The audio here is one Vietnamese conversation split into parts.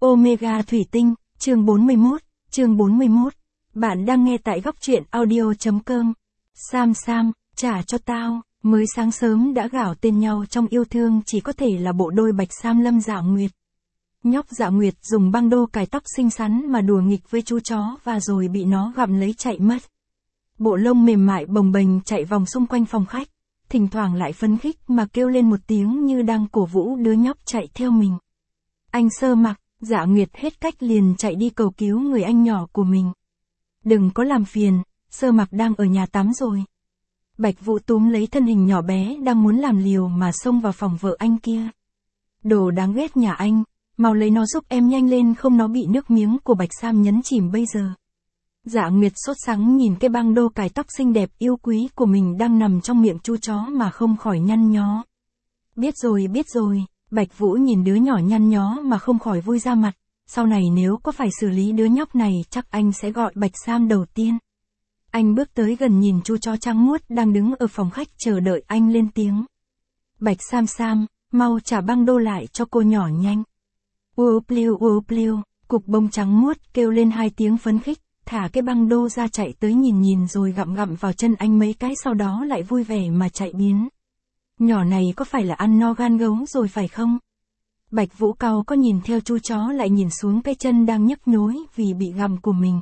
Omega Thủy Tinh, chương 41. Bạn đang nghe tại góc truyện audio.com. Sam, trả cho tao, mới sáng sớm đã gào tên nhau trong yêu thương chỉ có thể là bộ đôi Bạch Sam Lâm Dạ Nguyệt. Nhóc Dạ Nguyệt dùng băng đô cài tóc xinh xắn mà đùa nghịch với chú chó và rồi bị nó gặm lấy chạy mất. Bộ lông mềm mại bồng bềnh chạy vòng xung quanh phòng khách, thỉnh thoảng lại phấn khích mà kêu lên một tiếng như đang cổ vũ đứa nhóc chạy theo mình. Anh Sơ Mặc, Dạ Nguyệt hết cách liền chạy đi cầu cứu người anh nhỏ của mình. Đừng có làm phiền, Sơ Mặc đang ở nhà tắm rồi. Bạch Vũ túm lấy thân hình nhỏ bé đang muốn làm liều mà xông vào phòng vợ anh kia. Đồ đáng ghét nhà anh, mau lấy nó giúp em nhanh lên không nó bị nước miếng của Bạch Sam nhấn chìm bây giờ. Dạ Nguyệt sốt sắng nhìn cái băng đô cài tóc xinh đẹp yêu quý của mình đang nằm trong miệng chu chó mà không khỏi nhăn nhó. Biết rồi, Bạch Vũ nhìn đứa nhỏ nhăn nhó mà không khỏi vui ra mặt, sau này nếu có phải xử lý đứa nhóc này chắc anh sẽ gọi Bạch Sam đầu tiên. Anh bước tới gần nhìn chu chó trắng muốt đang đứng ở phòng khách chờ đợi anh lên tiếng. Bạch Sam, mau trả băng đô lại cho cô nhỏ nhanh. Uopliu, cục bông trắng muốt kêu lên hai tiếng phấn khích, thả cái băng đô ra chạy tới nhìn rồi gặm vào chân anh mấy cái sau đó lại vui vẻ mà chạy biến. Nhỏ này có phải là ăn no gan gấu rồi phải không? Bạch Vũ cau có nhìn theo chú chó lại nhìn xuống cái chân đang nhức nhối vì bị gặm của mình.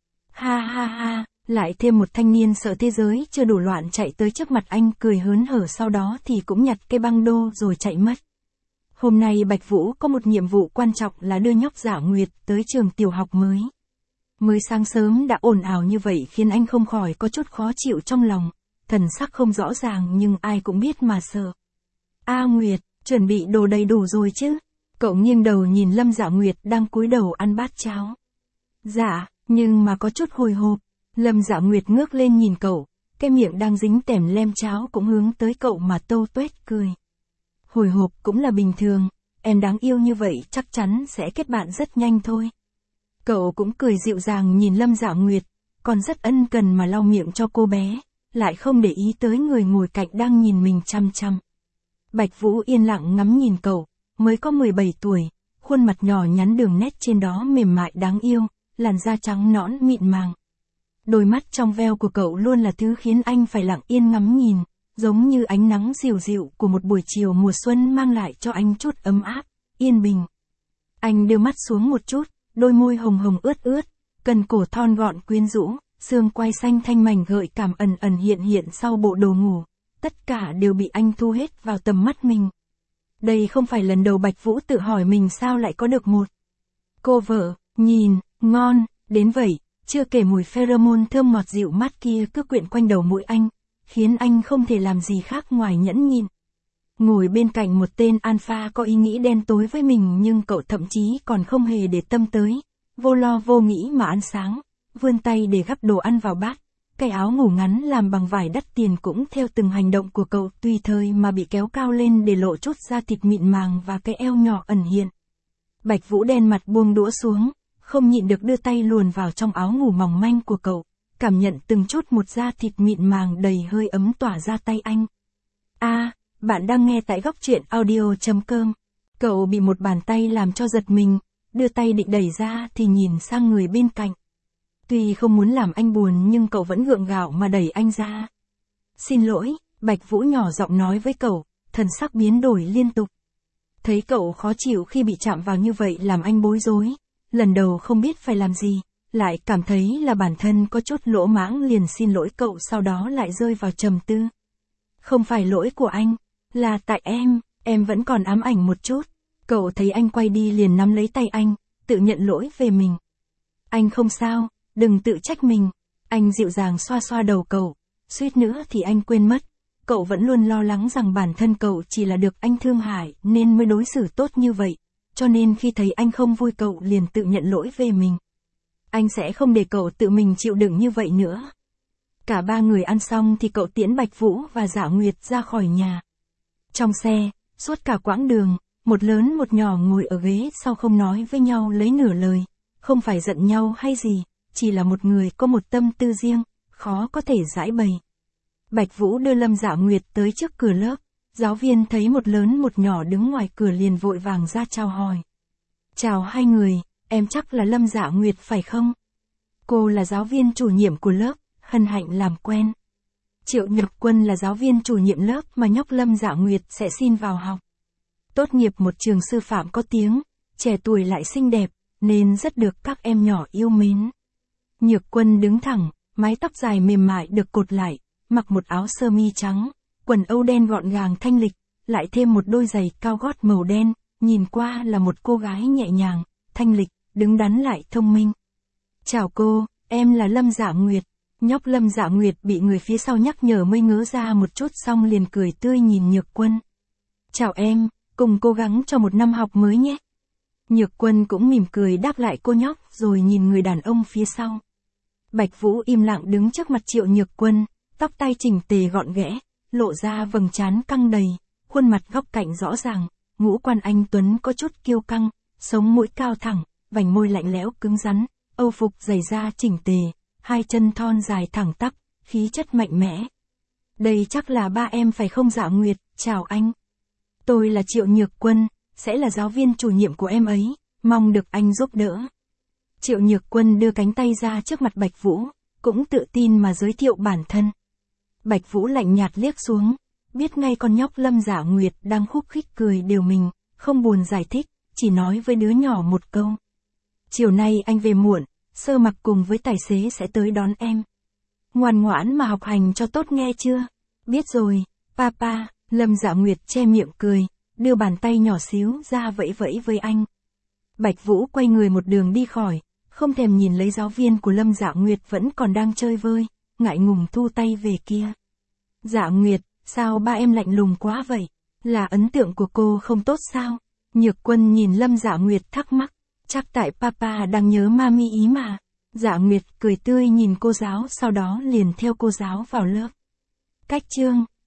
Ha, lại thêm một thanh niên sợ thế giới chưa đủ loạn chạy tới trước mặt anh cười hớn hở sau đó thì cũng nhặt cái băng đô rồi chạy mất. Hôm nay Bạch Vũ có một nhiệm vụ quan trọng là đưa nhóc Dạ Nguyệt tới trường tiểu học mới. Mới sáng sớm đã ồn ào như vậy khiến anh không khỏi có chút khó chịu trong lòng, thần sắc không rõ ràng nhưng ai cũng biết mà sợ. Nguyệt, chuẩn bị đồ đầy đủ rồi chứ? Cậu nghiêng đầu nhìn Lâm Dạ Nguyệt đang cúi đầu ăn bát cháo. Dạ, nhưng mà có chút hồi hộp. Lâm Dạ Nguyệt ngước lên nhìn cậu, cái miệng đang dính tẻm lem cháo cũng hướng tới cậu mà tâu tuét cười. Hồi hộp cũng là bình thường, em đáng yêu như vậy chắc chắn sẽ kết bạn rất nhanh thôi. Cậu cũng cười dịu dàng nhìn Lâm Dạ Nguyệt, còn rất ân cần mà lau miệng cho cô bé, lại không để ý tới người ngồi cạnh đang nhìn mình chăm chăm. Bạch Vũ yên lặng ngắm nhìn cậu, mới có 17 tuổi, khuôn mặt nhỏ nhắn đường nét trên đó mềm mại đáng yêu, làn da trắng nõn mịn màng. Đôi mắt trong veo của cậu luôn là thứ khiến anh phải lặng yên ngắm nhìn, giống như ánh nắng dịu dịu của một buổi chiều mùa xuân mang lại cho anh chút ấm áp, yên bình. Anh đưa mắt xuống một chút, đôi môi hồng hồng ướt, cần cổ thon gọn quyến rũ, xương quai xanh thanh mảnh gợi cảm ẩn hiện sau bộ đồ ngủ, tất cả đều bị anh thu hết vào tầm mắt mình. Đây không phải lần đầu Bạch Vũ tự hỏi mình sao lại có được một cô vợ, nhìn, ngon, đến vậy, chưa kể mùi pheromone thơm ngọt dịu mát kia cứ quyện quanh đầu mũi anh, khiến anh không thể làm gì khác ngoài nhẫn nhịn. Ngồi bên cạnh một tên alpha có ý nghĩ đen tối với mình nhưng cậu thậm chí còn không hề để tâm tới, vô lo vô nghĩ mà ăn sáng, vươn tay để gắp đồ ăn vào bát, cái áo ngủ ngắn làm bằng vải đắt tiền cũng theo từng hành động của cậu tùy thời mà bị kéo cao lên để lộ chút da thịt mịn màng và cái eo nhỏ ẩn hiện. Bạch Vũ đen mặt buông đũa xuống, không nhịn được đưa tay luồn vào trong áo ngủ mỏng manh của cậu, cảm nhận từng chút một da thịt mịn màng đầy hơi ấm tỏa ra tay anh. Bạn đang nghe tại góc truyện audio.com. Cậu bị một bàn tay làm cho giật mình, đưa tay định đẩy ra thì nhìn sang người bên cạnh. Tuy không muốn làm anh buồn nhưng cậu vẫn gượng gạo mà đẩy anh ra. Xin lỗi, Bạch Vũ nhỏ giọng nói với cậu, thần sắc biến đổi liên tục. Thấy cậu khó chịu khi bị chạm vào như vậy làm anh bối rối, lần đầu không biết phải làm gì, lại cảm thấy là bản thân có chút lỗ mãng liền xin lỗi cậu sau đó lại rơi vào trầm tư. Không phải lỗi của anh, là tại em vẫn còn ám ảnh một chút. Cậu thấy anh quay đi liền nắm lấy tay anh, tự nhận lỗi về mình. Anh không sao, đừng tự trách mình. Anh dịu dàng xoa xoa đầu cậu, suýt nữa thì anh quên mất. Cậu vẫn luôn lo lắng rằng bản thân cậu chỉ là được anh thương hại nên mới đối xử tốt như vậy. Cho nên khi thấy anh không vui cậu liền tự nhận lỗi về mình. Anh sẽ không để cậu tự mình chịu đựng như vậy nữa. Cả ba người ăn xong thì cậu tiễn Bạch Vũ và Dạ Nguyệt ra khỏi nhà. Trong xe, suốt cả quãng đường, một lớn một nhỏ ngồi ở ghế sau không nói với nhau lấy nửa lời, không phải giận nhau hay gì, chỉ là một người có một tâm tư riêng, khó có thể giải bày. Bạch Vũ đưa Lâm Dạ Nguyệt tới trước cửa lớp, giáo viên thấy một lớn một nhỏ đứng ngoài cửa liền vội vàng ra chào hỏi. Chào hai người, em chắc là Lâm Dạ Nguyệt phải không? Cô là giáo viên chủ nhiệm của lớp, hân hạnh làm quen. Triệu Nhược Quân là giáo viên chủ nhiệm lớp mà nhóc Lâm Dạ Nguyệt sẽ xin vào học. Tốt nghiệp một trường sư phạm có tiếng, trẻ tuổi lại xinh đẹp, nên rất được các em nhỏ yêu mến. Nhược Quân đứng thẳng, mái tóc dài mềm mại được cột lại, mặc một áo sơ mi trắng, quần âu đen gọn gàng thanh lịch, lại thêm một đôi giày cao gót màu đen, nhìn qua là một cô gái nhẹ nhàng, thanh lịch, đứng đắn lại thông minh. Chào cô, em là Lâm Dạ Nguyệt. Nhóc Lâm Dạ Nguyệt bị người phía sau nhắc nhở mới ngớ ra một chút xong liền cười tươi nhìn Nhược Quân. Chào em, cùng cố gắng cho một năm học mới nhé. Nhược Quân cũng mỉm cười đáp lại cô nhóc rồi nhìn người đàn ông phía sau. Bạch Vũ im lặng đứng trước mặt Triệu Nhược Quân, tóc tai chỉnh tề gọn ghẽ, lộ ra vầng trán căng đầy, khuôn mặt góc cạnh rõ ràng, ngũ quan anh tuấn có chút kiêu căng, sống mũi cao thẳng, vành môi lạnh lẽo cứng rắn, âu phục giày da chỉnh tề, hai chân thon dài thẳng tắp, khí chất mạnh mẽ. Đây chắc là ba em phải không Dạ Nguyệt, chào anh. Tôi là Triệu Nhược Quân, sẽ là giáo viên chủ nhiệm của em ấy, mong được anh giúp đỡ. Triệu Nhược Quân đưa cánh tay ra trước mặt Bạch Vũ, cũng tự tin mà giới thiệu bản thân. Bạch Vũ lạnh nhạt liếc xuống, biết ngay con nhóc Lâm Dạ Nguyệt đang khúc khích cười đều mình, không buồn giải thích, chỉ nói với đứa nhỏ một câu. Chiều nay anh về muộn, Sơ Mặc cùng với tài xế sẽ tới đón em. Ngoan ngoãn mà học hành cho tốt nghe chưa? Biết rồi, papa. Lâm Dạ Nguyệt che miệng cười, đưa bàn tay nhỏ xíu ra vẫy vẫy với anh. Bạch Vũ quay người một đường đi khỏi, không thèm nhìn lấy giáo viên của Lâm Dạ Nguyệt vẫn còn đang chơi vơi, ngại ngùng thu tay về kia. Dạ Nguyệt, sao ba em lạnh lùng quá vậy? Là ấn tượng của cô không tốt sao? Nhược Quân nhìn Lâm Dạ Nguyệt thắc mắc, chắc tại papa đang nhớ mami ý mà. Dạ Nguyệt cười tươi nhìn cô giáo sau đó liền theo cô giáo vào lớp. Cách chương